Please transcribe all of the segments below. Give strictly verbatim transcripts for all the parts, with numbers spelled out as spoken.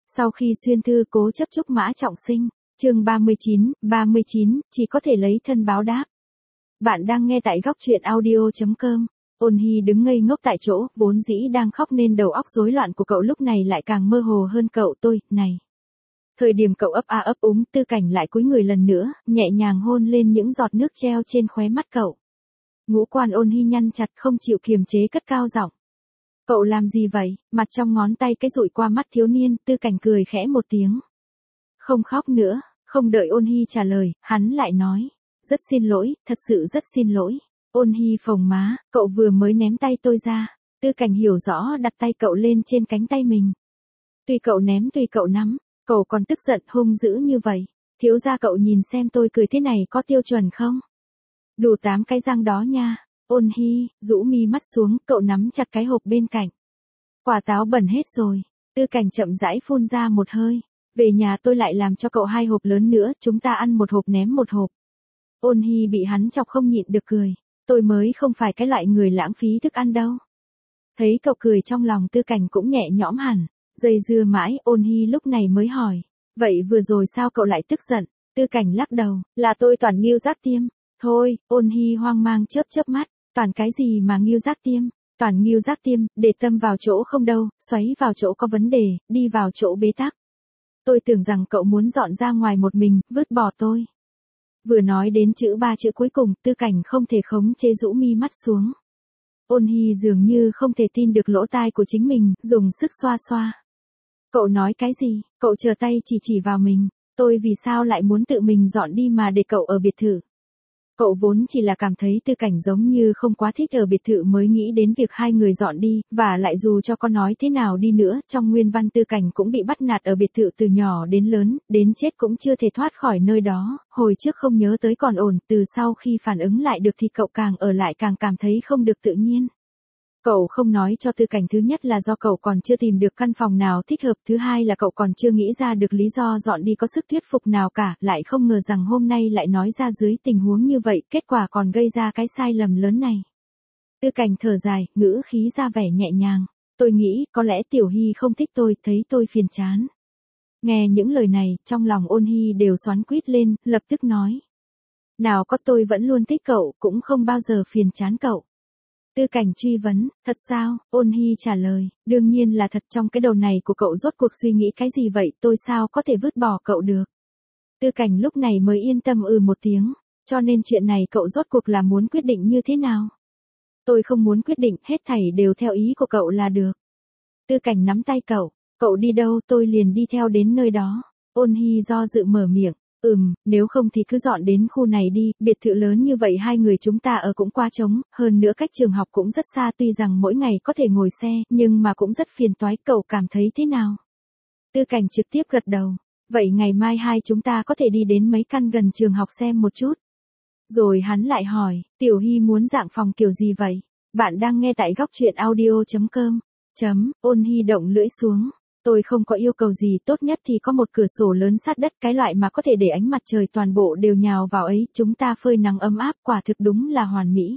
Sau khi xuyên thư cố chấp chúc Mã Trọng Sinh, chương ba mươi chín, ba mươi chín, chỉ có thể lấy thân báo đáp. Bạn đang nghe tại góc truyện audio chấm com. Ôn Hy đứng ngây ngốc tại chỗ, vốn dĩ đang khóc nên đầu óc rối loạn của cậu lúc này lại càng mơ hồ hơn. Cậu tôi, này. Thời điểm cậu ấp a ấp úng, Tư Cảnh lại cúi người lần nữa, nhẹ nhàng hôn lên những giọt nước treo trên khóe mắt cậu. Ngũ quan Ôn Hy nhăn chặt không chịu kiềm chế cất cao giọng. Cậu làm gì vậy? Mặt trong ngón tay cái dụi qua mắt thiếu niên, Tư Cảnh cười khẽ một tiếng. Không khóc nữa, không đợi Ôn Hy trả lời, hắn lại nói. Rất xin lỗi, thật sự rất xin lỗi. Ôn Hy phồng má, cậu vừa mới ném tay tôi ra. Tư Cảnh hiểu rõ đặt tay cậu lên trên cánh tay mình. Tuy cậu ném tuy cậu nắm, cậu còn tức giận hung dữ như vậy. Thiếu gia cậu nhìn xem tôi cười thế này có tiêu chuẩn không? Đủ tám cái răng đó nha. Ôn Hy, rũ mi mắt xuống, cậu nắm chặt cái hộp bên cạnh. Quả táo bẩn hết rồi. Tư Cảnh chậm rãi phun ra một hơi. Về nhà tôi lại làm cho cậu hai hộp lớn nữa, chúng ta ăn một hộp ném một hộp. Ôn Hy bị hắn chọc không nhịn được cười. Tôi mới không phải cái loại người lãng phí thức ăn đâu. Thấy cậu cười trong lòng Tư Cảnh cũng nhẹ nhõm hẳn. Dây dưa mãi, Ôn Hy lúc này mới hỏi. Vậy vừa rồi sao cậu lại tức giận? Tư Cảnh lắc đầu, là tôi toàn nghiêu giác tiêm. Thôi, Ôn Hy hoang mang chớp chớp mắt. Toàn cái gì mà nghiêu giác tiêm? Toàn nghiêu giác tiêm, để tâm vào chỗ không đâu, xoáy vào chỗ có vấn đề, đi vào chỗ bế tắc. Tôi tưởng rằng cậu muốn dọn ra ngoài một mình, vứt bỏ tôi. Vừa nói đến chữ ba chữ cuối cùng, Tư Cảnh không thể khống chế rũ mi mắt xuống. Ôn Hy dường như không thể tin được lỗ tai của chính mình, dùng sức xoa xoa. Cậu nói cái gì? Cậu chờ tay chỉ chỉ vào mình. Tôi vì sao lại muốn tự mình dọn đi mà để cậu ở biệt thự? Cậu vốn chỉ là cảm thấy Tư Cảnh giống như không quá thích ở biệt thự mới nghĩ đến việc hai người dọn đi, và lại dù cho con nói thế nào đi nữa, trong nguyên văn Tư Cảnh cũng bị bắt nạt ở biệt thự từ nhỏ đến lớn, đến chết cũng chưa thể thoát khỏi nơi đó, hồi trước không nhớ tới còn ổn, từ sau khi phản ứng lại được thì cậu càng ở lại càng cảm thấy không được tự nhiên. Cậu không nói cho Tư Cảnh, thứ nhất là do cậu còn chưa tìm được căn phòng nào thích hợp, thứ hai là cậu còn chưa nghĩ ra được lý do dọn đi có sức thuyết phục nào cả, lại không ngờ rằng hôm nay lại nói ra dưới tình huống như vậy, kết quả còn gây ra cái sai lầm lớn này. Tư Cảnh thở dài, ngữ khí ra vẻ nhẹ nhàng. Tôi nghĩ, có lẽ Tiểu Hy không thích tôi, thấy tôi phiền chán. Nghe những lời này, trong lòng Ôn Hy đều xoắn quýt lên, lập tức nói. Nào có, tôi vẫn luôn thích cậu, cũng không bao giờ phiền chán cậu. Tư Cảnh truy vấn, thật sao? Ôn Hy trả lời, đương nhiên là thật, trong cái đầu này của cậu rốt cuộc suy nghĩ cái gì vậy, tôi sao có thể vứt bỏ cậu được. Tư Cảnh lúc này mới yên tâm ừ một tiếng, cho nên chuyện này cậu rốt cuộc là muốn quyết định như thế nào? Tôi không muốn quyết định, hết thảy đều theo ý của cậu là được. Tư Cảnh nắm tay cậu, cậu đi đâu tôi liền đi theo đến nơi đó. Ôn Hy do dự mở miệng. Ừm, nếu không thì cứ dọn đến khu này đi, biệt thự lớn như vậy hai người chúng ta ở cũng quá trống, hơn nữa cách trường học cũng rất xa, tuy rằng mỗi ngày có thể ngồi xe, nhưng mà cũng rất phiền toái, cậu cảm thấy thế nào? Tư Cảnh trực tiếp gật đầu, vậy ngày mai hai chúng ta có thể đi đến mấy căn gần trường học xem một chút. Rồi hắn lại hỏi, Tiểu Hy muốn dạng phòng kiểu gì vậy? Bạn đang nghe tại góc truyện audio chấm com. Chấm, Ôn Hy động lưỡi xuống. Tôi không có yêu cầu gì, tốt nhất thì có một cửa sổ lớn sát đất, cái loại mà có thể để ánh mặt trời toàn bộ đều nhào vào ấy, chúng ta phơi nắng ấm áp, quả thực đúng là hoàn mỹ.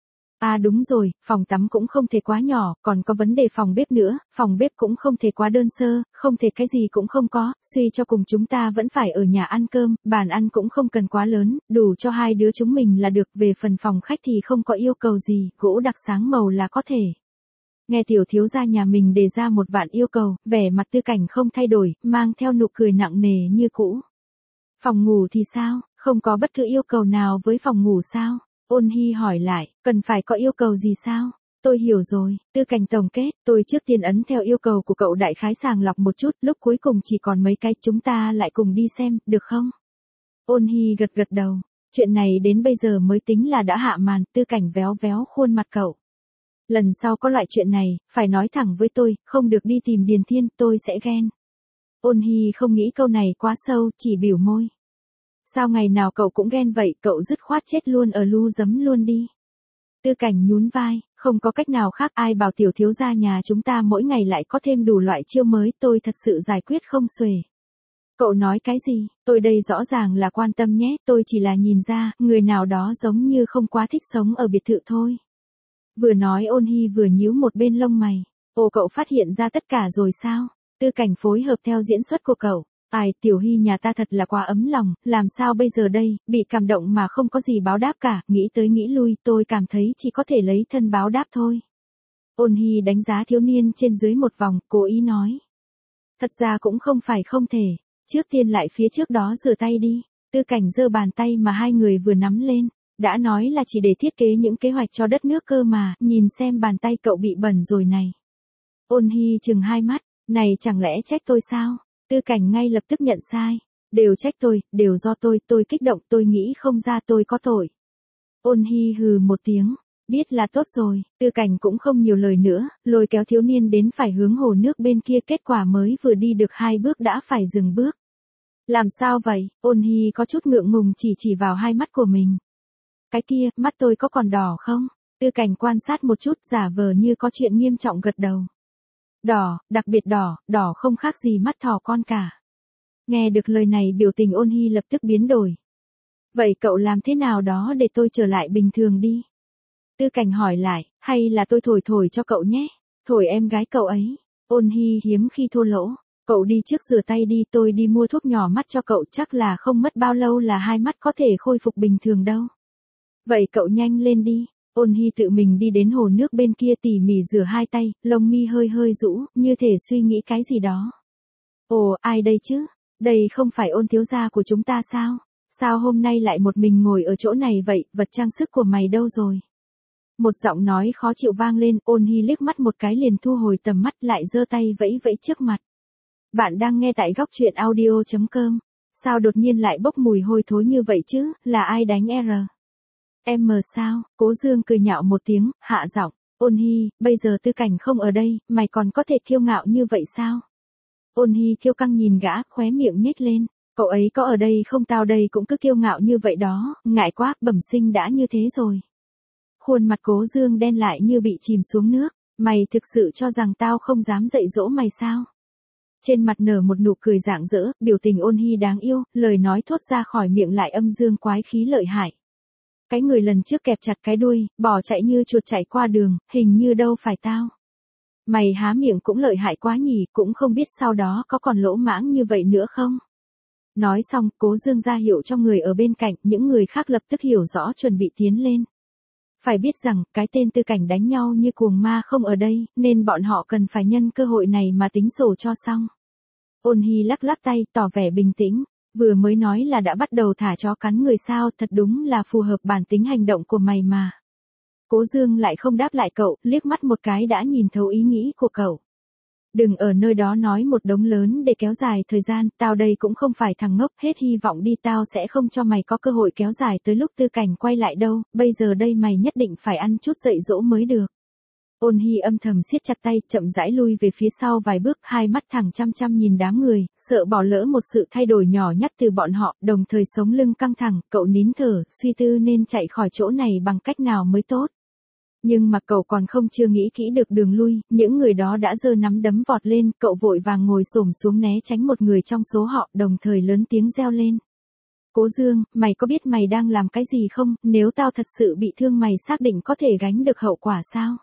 À đúng rồi, phòng tắm cũng không thể quá nhỏ, còn có vấn đề phòng bếp nữa, phòng bếp cũng không thể quá đơn sơ, không thể cái gì cũng không có, suy cho cùng chúng ta vẫn phải ở nhà ăn cơm, bàn ăn cũng không cần quá lớn, đủ cho hai đứa chúng mình là được, về phần phòng khách thì không có yêu cầu gì, gỗ đặc sáng màu là có thể. Nghe tiểu thiếu gia nhà mình đề ra một vạn yêu cầu, vẻ mặt Tư Cảnh không thay đổi, mang theo nụ cười nặng nề như cũ. Phòng ngủ thì sao, không có bất cứ yêu cầu nào với phòng ngủ sao? Ôn Hy hỏi lại, cần phải có yêu cầu gì sao? Tôi hiểu rồi, Tư Cảnh tổng kết, tôi trước tiên ấn theo yêu cầu của cậu đại khái sàng lọc một chút, lúc cuối cùng chỉ còn mấy cái, chúng ta lại cùng đi xem, được không? Ôn Hy gật gật đầu, chuyện này đến bây giờ mới tính là đã hạ màn, Tư Cảnh véo véo khuôn mặt cậu. Lần sau có loại chuyện này, phải nói thẳng với tôi, không được đi tìm Điền Thiên, tôi sẽ ghen. Ôn Hy không nghĩ câu này quá sâu, chỉ biểu môi. Sao ngày nào cậu cũng ghen vậy, cậu dứt khoát chết luôn ở lu giấm luôn đi. Tư Cảnh nhún vai, không có cách nào khác, ai bảo tiểu thiếu gia nhà chúng ta mỗi ngày lại có thêm đủ loại chiêu mới, tôi thật sự giải quyết không xuể. Cậu nói cái gì, tôi đây rõ ràng là quan tâm nhé, tôi chỉ là nhìn ra, người nào đó giống như không quá thích sống ở biệt thự thôi. Vừa nói Ôn Hy vừa nhíu một bên lông mày. Ồ, cậu phát hiện ra tất cả rồi sao? Tư Cảnh phối hợp theo diễn xuất của cậu. Ai, Tiểu Hy nhà ta thật là quá ấm lòng, làm sao bây giờ đây, bị cảm động mà không có gì báo đáp cả, nghĩ tới nghĩ lui, tôi cảm thấy chỉ có thể lấy thân báo đáp thôi. Ôn Hy đánh giá thiếu niên trên dưới một vòng, cố ý nói. Thật ra cũng không phải không thể, trước tiên lại phía trước đó rửa tay đi. Tư Cảnh giơ bàn tay mà hai người vừa nắm lên, đã nói là chỉ để thiết kế những kế hoạch cho đất nước cơ mà, nhìn xem bàn tay cậu bị bẩn rồi này. Ôn Hy chừng hai mắt, này chẳng lẽ trách tôi sao? Tư Cảnh ngay lập tức nhận sai, đều trách tôi, đều do tôi, tôi kích động, tôi nghĩ không ra tôi có tội. Ôn Hy hừ một tiếng, biết là tốt rồi, Tư Cảnh cũng không nhiều lời nữa, lôi kéo thiếu niên đến phải hướng hồ nước bên kia, kết quả mới vừa đi được hai bước đã phải dừng bước. Làm sao vậy? Ôn Hy có chút ngượng ngùng chỉ chỉ vào hai mắt của mình. Cái kia, mắt tôi có còn đỏ không? Tư Cảnh quan sát một chút, giả vờ như có chuyện nghiêm trọng gật đầu. Đỏ, đặc biệt đỏ, đỏ không khác gì mắt thỏ con cả. Nghe được lời này biểu tình Ôn Hy lập tức biến đổi. Vậy cậu làm thế nào đó để tôi trở lại bình thường đi? Tư Cảnh hỏi lại, hay là tôi thổi thổi cho cậu nhé? Thổi em gái cậu ấy. Ôn Hy hiếm khi thô lỗ. Cậu đi trước rửa tay đi, tôi đi mua thuốc nhỏ mắt cho cậu, chắc là không mất bao lâu là hai mắt có thể khôi phục bình thường đâu. Vậy cậu nhanh lên đi. Ôn Hy tự mình đi đến hồ nước bên kia tỉ mỉ rửa hai tay, lông mi hơi hơi rũ, như thể suy nghĩ cái gì đó. Ồ, ai đây chứ? Đây không phải Ôn thiếu gia của chúng ta sao? Sao hôm nay lại một mình ngồi ở chỗ này vậy, vật trang sức của mày đâu rồi? Một giọng nói khó chịu vang lên, Ôn Hy liếc mắt một cái liền thu hồi tầm mắt lại giơ tay vẫy vẫy trước mặt. Bạn đang nghe tại góc truyện audio chấm com. Sao đột nhiên lại bốc mùi hôi thối như vậy chứ, là ai đánh R? Em mờ sao? Cố Dương cười nhạo một tiếng, hạ giọng. Ôn Hy, bây giờ Tư Cảnh không ở đây, mày còn có thể kiêu ngạo như vậy sao? Ôn Hy kiêu căng nhìn gã, khóe miệng nhếch lên. Cậu ấy có ở đây không, tao đây cũng cứ kiêu ngạo như vậy đó, ngại quá, bẩm sinh đã như thế rồi. Khuôn mặt Cố Dương đen lại như bị chìm xuống nước. Mày thực sự cho rằng tao không dám dạy dỗ mày sao? Trên mặt nở một nụ cười rạng rỡ, biểu tình Ôn Hy đáng yêu, lời nói thốt ra khỏi miệng lại âm dương quái khí lợi hại. Cái người lần trước kẹp chặt cái đuôi, bỏ chạy như chuột chạy qua đường, hình như đâu phải tao. Mày há miệng cũng lợi hại quá nhỉ, cũng không biết sau đó có còn lỗ mãng như vậy nữa không? Nói xong, Cố Dương ra hiệu cho người ở bên cạnh, những người khác lập tức hiểu rõ chuẩn bị tiến lên. Phải biết rằng, cái tên Tư Cảnh đánh nhau như cuồng ma không ở đây, nên bọn họ cần phải nhân cơ hội này mà tính sổ cho xong. Ôn Hy lắc lắc tay, tỏ vẻ bình tĩnh. Vừa mới nói là đã bắt đầu thả chó cắn người sao, thật đúng là phù hợp bản tính hành động của mày mà. Cố Dương lại không đáp lại cậu, liếc mắt một cái đã nhìn thấu ý nghĩ của cậu. Đừng ở nơi đó nói một đống lớn để kéo dài thời gian, tao đây cũng không phải thằng ngốc, hết hy vọng đi, tao sẽ không cho mày có cơ hội kéo dài tới lúc Tư Cảnh quay lại đâu, bây giờ đây mày nhất định phải ăn chút dạy dỗ mới được. Ôn Hy âm thầm siết chặt tay, chậm rãi lui về phía sau vài bước, hai mắt thẳng chăm chăm nhìn đám người, sợ bỏ lỡ một sự thay đổi nhỏ nhất từ bọn họ, đồng thời sống lưng căng thẳng, cậu nín thở, suy tư nên chạy khỏi chỗ này bằng cách nào mới tốt. Nhưng mà cậu còn không chưa nghĩ kỹ được đường lui, những người đó đã giơ nắm đấm vọt lên, cậu vội vàng ngồi xổm xuống né tránh một người trong số họ, đồng thời lớn tiếng reo lên. Cố Dương, mày có biết mày đang làm cái gì không, nếu tao thật sự bị thương mày xác định có thể gánh được hậu quả sao?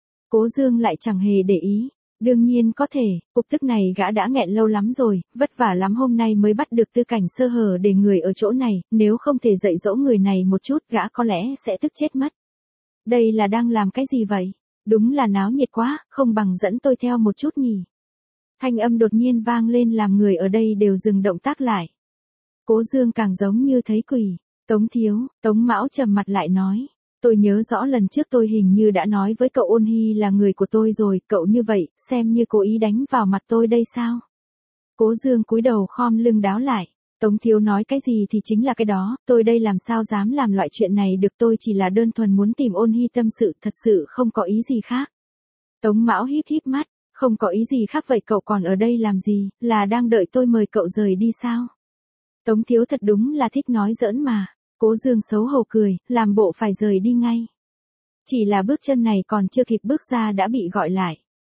Cố Dương lại chẳng hề để ý. Đương nhiên có thể, cục tức này gã đã nghẹn lâu lắm rồi, vất vả lắm hôm nay mới bắt được Tư Cảnh sơ hở để người ở chỗ này, nếu không thể dạy dỗ người này một chút gã có lẽ sẽ tức chết mất. Đây là đang làm cái gì vậy? Đúng là náo nhiệt quá, không bằng dẫn tôi theo một chút nhỉ. Thanh âm đột nhiên vang lên làm người ở đây đều dừng động tác lại. Cố Dương càng giống như thấy quỷ. Tống thiếu, Tống Mão trầm mặt lại nói. Tôi nhớ rõ lần trước tôi hình như đã nói với cậu Ôn Hy là người của tôi rồi, cậu như vậy, xem như cố ý đánh vào mặt tôi đây sao? Cố Dương cúi đầu khom lưng đáo lại. Tống thiếu nói cái gì thì chính là cái đó, tôi đây làm sao dám làm loại chuyện này được, tôi chỉ là đơn thuần muốn tìm Ôn Hy tâm sự, thật sự không có ý gì khác. Tống Mão híp híp mắt, không có ý gì khác vậy cậu còn ở đây làm gì, là đang đợi tôi mời cậu rời đi sao? Tống thiếu thật đúng là thích nói giỡn mà. Cố Dương xấu hổ cười, làm bộ phải rời đi ngay. Chỉ là bước chân này còn chưa kịp bước ra đã bị gọi lại.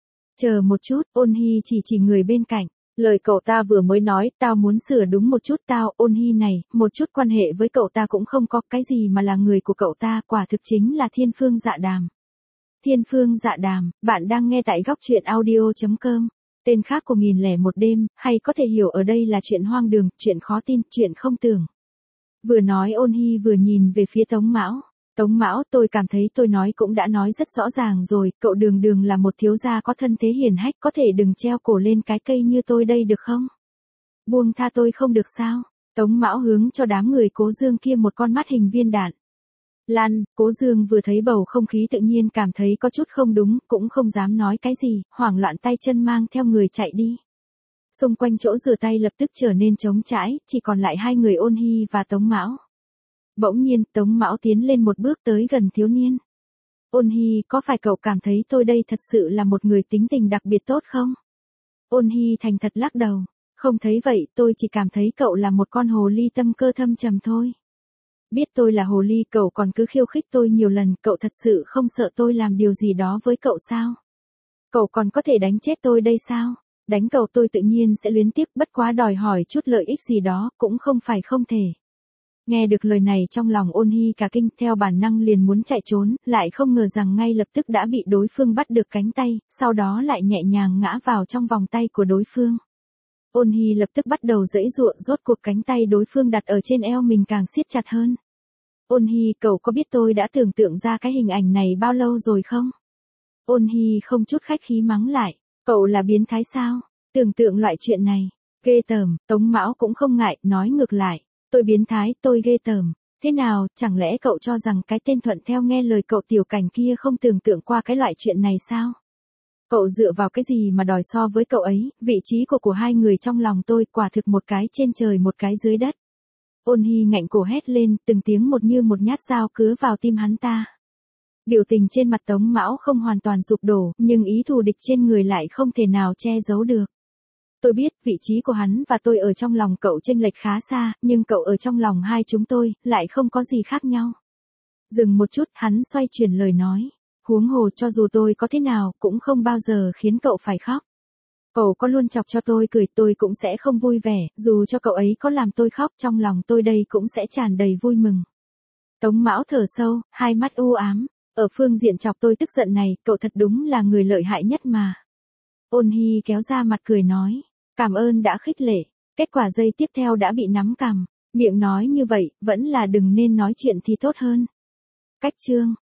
Chờ một chút, Ôn Hy chỉ chỉ người bên cạnh. Lời cậu ta vừa mới nói, tao muốn sửa đúng một chút, tao, Ôn Hy này, một chút quan hệ với cậu ta cũng không có, cái gì mà là người của cậu ta, quả thực chính là Thiên Phương Dạ Đàm. Thiên Phương Dạ Đàm, bạn đang nghe tại góc truyện audio chấm com. Tên khác của nghìn lẻ một đêm, hay có thể hiểu ở đây là chuyện hoang đường, chuyện khó tin, chuyện không tưởng. Vừa nói Ôn Hy vừa nhìn về phía Tống Mão. Tống Mão, tôi cảm thấy tôi nói cũng đã nói rất rõ ràng rồi, cậu đường đường là một thiếu gia có thân thế hiển hách, có thể đừng treo cổ lên cái cây như tôi đây được không? Buông tha tôi không được sao? Tống Mão hướng cho đám người Cố Dương kia một con mắt hình viên đạn. Lan, Cố Dương vừa thấy bầu không khí tự nhiên cảm thấy có chút không đúng, cũng không dám nói cái gì, hoảng loạn tay chân mang theo người chạy đi. Xung quanh chỗ rửa tay lập tức trở nên trống trải, chỉ còn lại hai người Ôn Hy và Tống Mão. Bỗng nhiên, Tống Mão tiến lên một bước tới gần thiếu niên. Ôn Hy, có phải cậu cảm thấy tôi đây thật sự là một người tính tình đặc biệt tốt không? Ôn Hy thành thật lắc đầu. Không thấy vậy, tôi chỉ cảm thấy cậu là một con hồ ly tâm cơ thâm trầm thôi. Biết tôi là hồ ly, cậu còn cứ khiêu khích tôi nhiều lần, cậu thật sự không sợ tôi làm điều gì đó với cậu sao? Cậu còn có thể đánh chết tôi đây sao? Đánh cậu tôi tự nhiên sẽ luyến tiếc, bất quá đòi hỏi chút lợi ích gì đó, cũng không phải không thể. Nghe được lời này trong lòng Ôn Hy cả kinh, theo bản năng liền muốn chạy trốn, lại không ngờ rằng ngay lập tức đã bị đối phương bắt được cánh tay, sau đó lại nhẹ nhàng ngã vào trong vòng tay của đối phương. Ôn Hy lập tức bắt đầu giãy giụa, rốt cuộc cánh tay đối phương đặt ở trên eo mình càng siết chặt hơn. Ôn Hy, cậu có biết tôi đã tưởng tượng ra cái hình ảnh này bao lâu rồi không? Ôn Hy không chút khách khí mắng lại, cậu là biến thái sao? Tưởng tượng loại chuyện này, ghê tởm. Tống Mão cũng không ngại, nói ngược lại, tôi biến thái, tôi ghê tởm. Thế nào, chẳng lẽ cậu cho rằng cái tên thuận theo nghe lời cậu tiểu cảnh kia không tưởng tượng qua cái loại chuyện này sao? Cậu dựa vào cái gì mà đòi so với cậu ấy, vị trí của của hai người trong lòng tôi quả thực một cái trên trời một cái dưới đất. Ôn Hy ngạnh cổ hét lên, từng tiếng một như một nhát dao cứa vào tim hắn ta. Biểu tình trên mặt Tống Mão không hoàn toàn sụp đổ, nhưng ý thù địch trên người lại không thể nào che giấu được. Tôi biết vị trí của hắn và tôi ở trong lòng cậu chênh lệch khá xa, nhưng cậu ở trong lòng hai chúng tôi, lại không có gì khác nhau. Dừng một chút, hắn xoay chuyển lời nói. Huống hồ cho dù tôi có thế nào, cũng không bao giờ khiến cậu phải khóc. Cậu có luôn chọc cho tôi cười, tôi cũng sẽ không vui vẻ, dù cho cậu ấy có làm tôi khóc, trong lòng tôi đây cũng sẽ tràn đầy vui mừng. Tống Mão thở sâu, hai mắt u ám. Ở phương diện chọc tôi tức giận này, cậu thật đúng là người lợi hại nhất mà. Ôn Hy kéo ra mặt cười nói, cảm ơn đã khích lệ. Kết quả giây tiếp theo đã bị nắm cằm, miệng nói như vậy, vẫn là đừng nên nói chuyện thì tốt hơn. Cách chương